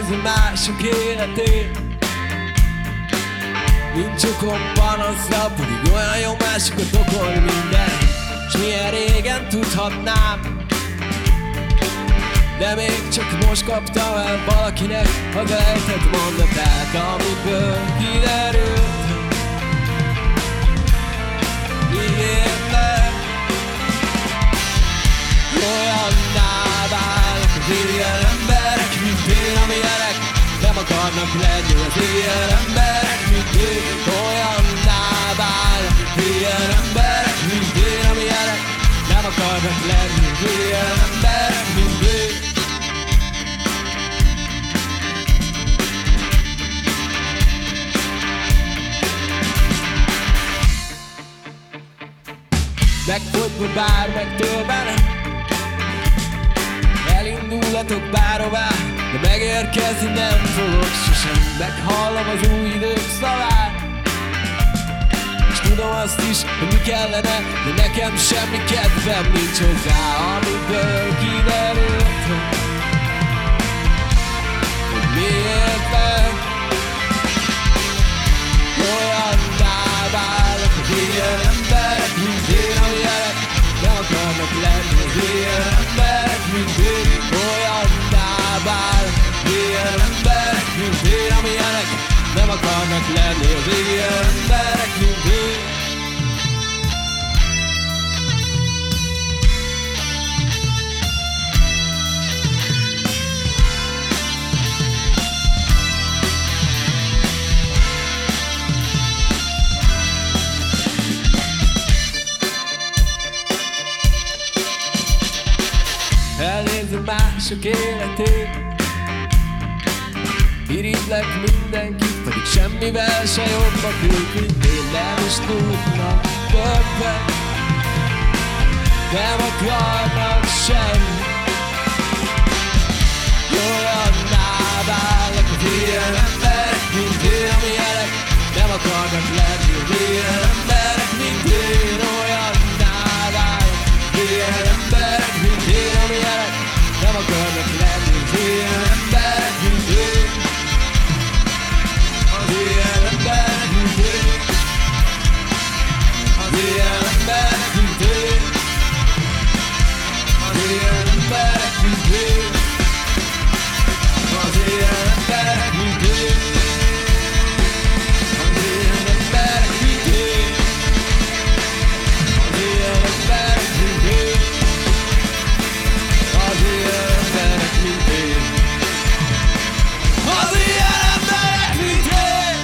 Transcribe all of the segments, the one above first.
Elnézem mások életét, nincs okom panaszra, pedig olyan jó másokat okolni minden. S milyen régen tudhatnám, de még csak most kaptam el valakinek a lejtett mondatát, amiből kiderült, ígérlek, olyanná válnak az ilyen emberek, mint én, amilyenek nem akarnak lenni az ilyen emberek, mint én. Olyanná válnak az ilyen emberek, mint én, amilyenek nem akarnak lenni az ilyen emberek, mint én. Megfogyva bármegtől bele, elindulhatok bárhová, de megérkezni nem fogok sosem. Meghallom az új idők szavát, és tudom azt is, hogy mi kellene, de nekem semmi kedvem nincs hozzá, amiből kiderült, hogy miért meg olyanná válnak az ilyen emberek, mint én, amilyenek nem akarnak lenni az ilyen emberek, mint én. Olyanná válnak az ilyen emberek, mint én, amilyenek nem akarnak lenni az ilyen emberek, mint én. Elnézem mások életét, irigylek mindenkit, pedig semmivel se jobbak ők, mint én. Nem is tudnak többet, nem akarnak semmi. Olyanná válnak az ilyen emberek, mint én, amilyenek nem akarnak lenni az ilyen emberek, mint én. Olyanná válnak az ilyen emberek, mint én, amilyenek nem akarnak lenni az ilyen emberek, mint én. Az ilyen emberek, mint én. Az ilyen emberek, mint én. Az ilyen emberek, mint én. Az ilyen emberek, mint én. Az ilyen emberek, mint én. Az ilyen emberek, mint én. Az ilyen emberek, mint én. Az ilyen emberek, mint én.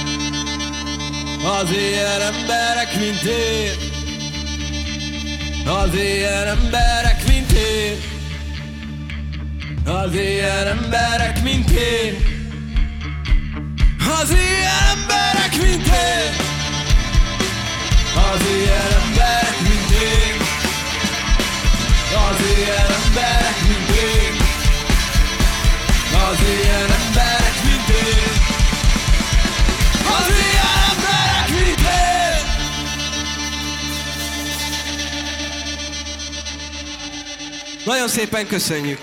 Az ilyen emberek, mint én. Az ilyen emberek, mint én. Az ilyen emberek, mint én. Az ilyen emberek, mint én. Az ilyen emberek, mint én. Az ilyen emberek, mint én. Az ilyen emberek, mint én. Az ilyen emberek, mint én. Nagyon szépen köszönjük!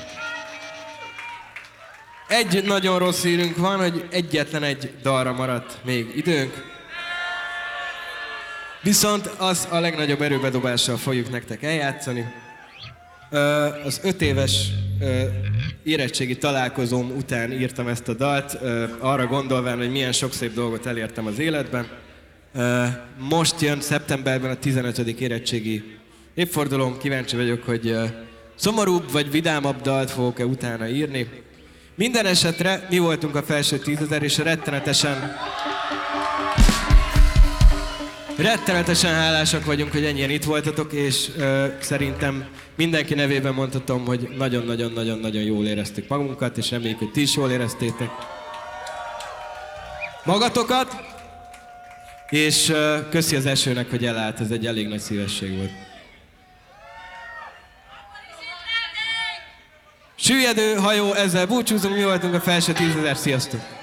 Egy nagyon rossz hírünk van, hogy egyetlen egy dalra maradt még időnk. Viszont az a legnagyobb erőbedobással fogjuk nektek eljátszani. Az 5 éves érettségi találkozóm után írtam ezt a dalt, arra gondolván, hogy milyen sok szép dolgot elértem az életben. Most jön szeptemberben a 15. érettségi évfordulóm, kíváncsi vagyok, hogy szomorúbb vagy vidámabb dalt fogok-e utána írni. Minden esetre mi voltunk a felső 10 000, és rettenetesen hálásak vagyunk, hogy ennyien itt voltatok, és szerintem mindenki nevében mondhatom, hogy nagyon-nagyon-nagyon-nagyon jól éreztük magunkat, és reméljük, hogy ti is jól éreztétek magatokat, és köszi az Esőnek, hogy elállt, ez egy elég nagy szívesség volt. Süllyedő hajó, ezzel búcsúzunk, mi voltunk a felső 10 000, sziasztok!